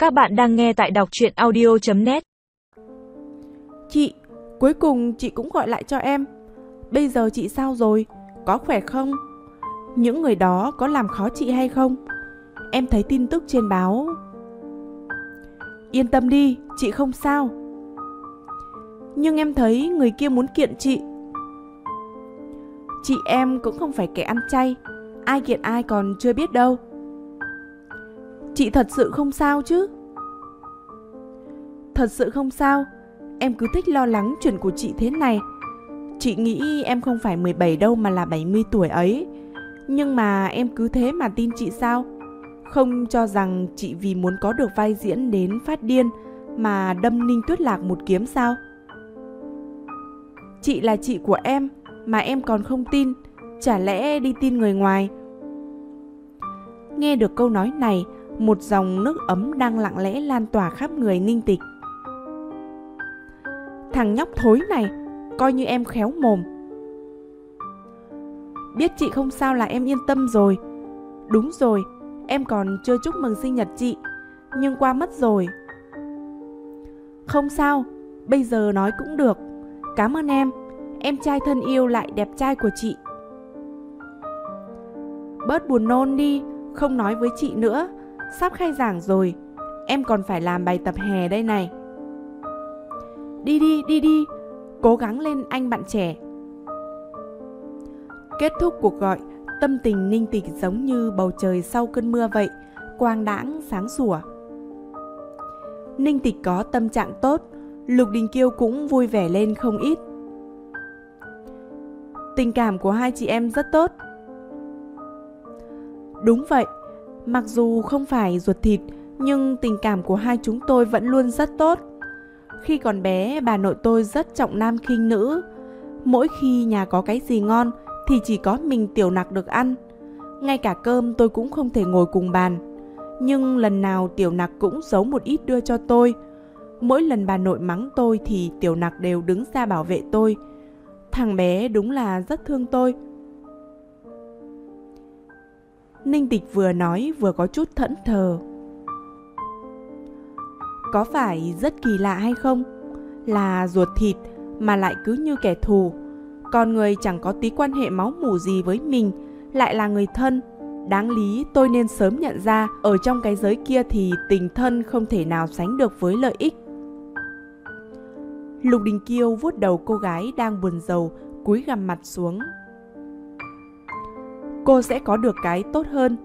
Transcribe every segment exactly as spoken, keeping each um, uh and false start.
Các bạn đang nghe tại đọc truyện audio chấm net. Chị, cuối cùng chị cũng gọi lại cho em. Bây giờ chị sao rồi? Có khỏe không? Những người đó có làm khó chị hay không? Em thấy tin tức trên báo. Yên tâm đi, chị không sao. Nhưng em thấy người kia muốn kiện chị. Chị em cũng không phải kẻ ăn chay, ai kiện ai còn chưa biết đâu. Chị thật sự không sao chứ? Thật sự không sao. Em cứ thích lo lắng chuyện của chị thế này. Chị nghĩ em không phải mười bảy đâu mà là bảy mươi tuổi ấy. Nhưng mà em cứ thế mà tin chị sao? Không cho rằng chị vì muốn có được vai diễn đến phát điên mà đâm Ninh Tuyết Lạc một kiếm sao? Chị là chị của em mà em còn không tin, chả lẽ đi tin người ngoài? Nghe được câu nói này, một dòng nước ấm đang lặng lẽ lan tỏa khắp người Ninh Tịch. Thằng nhóc thối này, coi như em khéo mồm. Biết chị không sao là em yên tâm rồi. Đúng rồi, em còn chưa chúc mừng sinh nhật chị, nhưng qua mất rồi. Không sao, bây giờ nói cũng được. Cảm ơn em, em trai thân yêu lại đẹp trai của chị. Bớt buồn nôn đi, không nói với chị nữa. Sắp khai giảng rồi, em còn phải làm bài tập hè đây này. Đi đi, đi đi, cố gắng lên anh bạn trẻ. Kết thúc cuộc gọi, tâm tình Ninh Tịch giống như bầu trời sau cơn mưa vậy, quang đãng sáng sủa. Ninh Tịch có tâm trạng tốt, Lục Đình Kiêu cũng vui vẻ lên không ít. Tình cảm của hai chị em rất tốt. Đúng vậy, mặc dù không phải ruột thịt, nhưng tình cảm của hai chúng tôi vẫn luôn rất tốt. Khi còn bé, bà nội tôi rất trọng nam khinh nữ. Mỗi khi nhà có cái gì ngon thì chỉ có mình Tiểu Nặc được ăn. Ngay cả cơm tôi cũng không thể ngồi cùng bàn. Nhưng lần nào Tiểu Nặc cũng giấu một ít đưa cho tôi. Mỗi lần bà nội mắng tôi thì Tiểu Nặc đều đứng ra bảo vệ tôi. Thằng bé đúng là rất thương tôi. Ninh Tịch vừa nói vừa có chút thẫn thờ. Có phải rất kỳ lạ hay không? Là ruột thịt mà lại cứ như kẻ thù. Còn người chẳng có tí quan hệ máu mủ gì với mình lại là người thân. Đáng lý tôi nên sớm nhận ra ở trong cái giới kia thì tình thân không thể nào sánh được với lợi ích. Lục Đình Kiêu vuốt đầu cô gái đang buồn rầu, cúi gằm mặt xuống. Cô sẽ có được cái tốt hơn.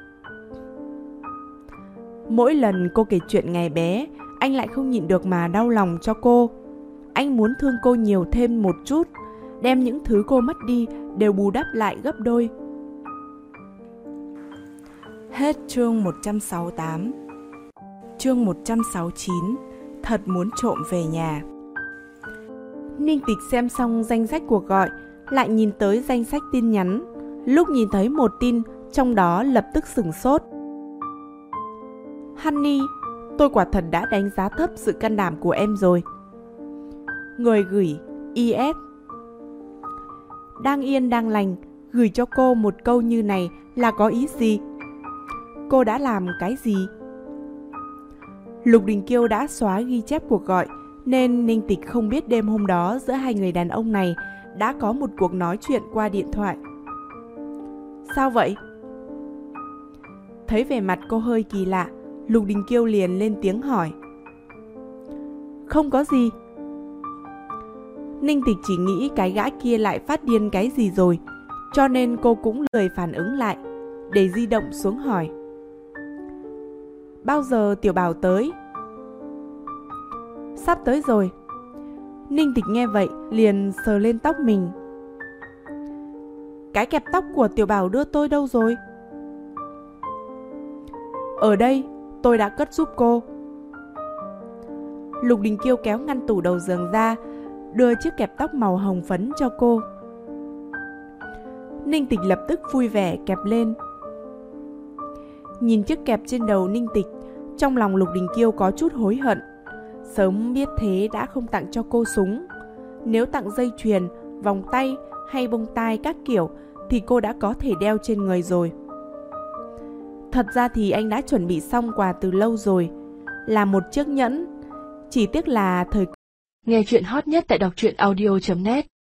Mỗi lần cô kể chuyện ngày bé, anh lại không nhịn được mà đau lòng cho cô. Anh muốn thương cô nhiều thêm một chút, đem những thứ cô mất đi đều bù đắp lại gấp đôi. Hết chương một trăm sáu mươi tám. Chương một trăm sáu mươi chín. Thật muốn trộm về nhà. Ninh Tịch xem xong danh sách cuộc gọi, lại nhìn tới danh sách tin nhắn. Lúc nhìn thấy một tin, trong đó lập tức sửng sốt. Honey, tôi quả thật đã đánh giá thấp sự can đảm của em rồi. Người gửi i ét. Đang yên đang lành, gửi cho cô một câu như này là có ý gì? Cô đã làm cái gì? Lục Đình Kiêu đã xóa ghi chép cuộc gọi, nên Ninh Tịch không biết đêm hôm đó giữa hai người đàn ông này đã có một cuộc nói chuyện qua điện thoại. Sao vậy? Thấy vẻ mặt cô hơi kỳ lạ, Lục Đình Kiêu liền lên tiếng hỏi. Không có gì. Ninh Tịch chỉ nghĩ cái gã kia lại phát điên cái gì rồi, cho nên cô cũng lười phản ứng lại, để di động xuống hỏi. Bao giờ Tiểu Bảo tới? Sắp tới rồi. Ninh Tịch nghe vậy liền sờ lên tóc mình. Cái kẹp tóc của Tiểu Bảo đưa tôi đâu rồi? Ở đây, tôi đã cất giúp cô. Lục Đình Kiêu kéo ngăn tủ đầu giường ra, đưa chiếc kẹp tóc màu hồng phấn cho cô. Ninh Tịch lập tức vui vẻ kẹp lên. Nhìn chiếc kẹp trên đầu Ninh Tịch, trong lòng Lục Đình Kiêu có chút hối hận. Sớm biết thế đã không tặng cho cô súng. Nếu tặng dây chuyền, vòng tay hay bông tai các kiểu thì cô đã có thể đeo trên người rồi. Thật ra thì anh đã chuẩn bị xong quà từ lâu rồi. là một chiếc nhẫn. Chỉ tiếc là thời Nghe chuyện hot nhất tại đọc truyện audio chấm net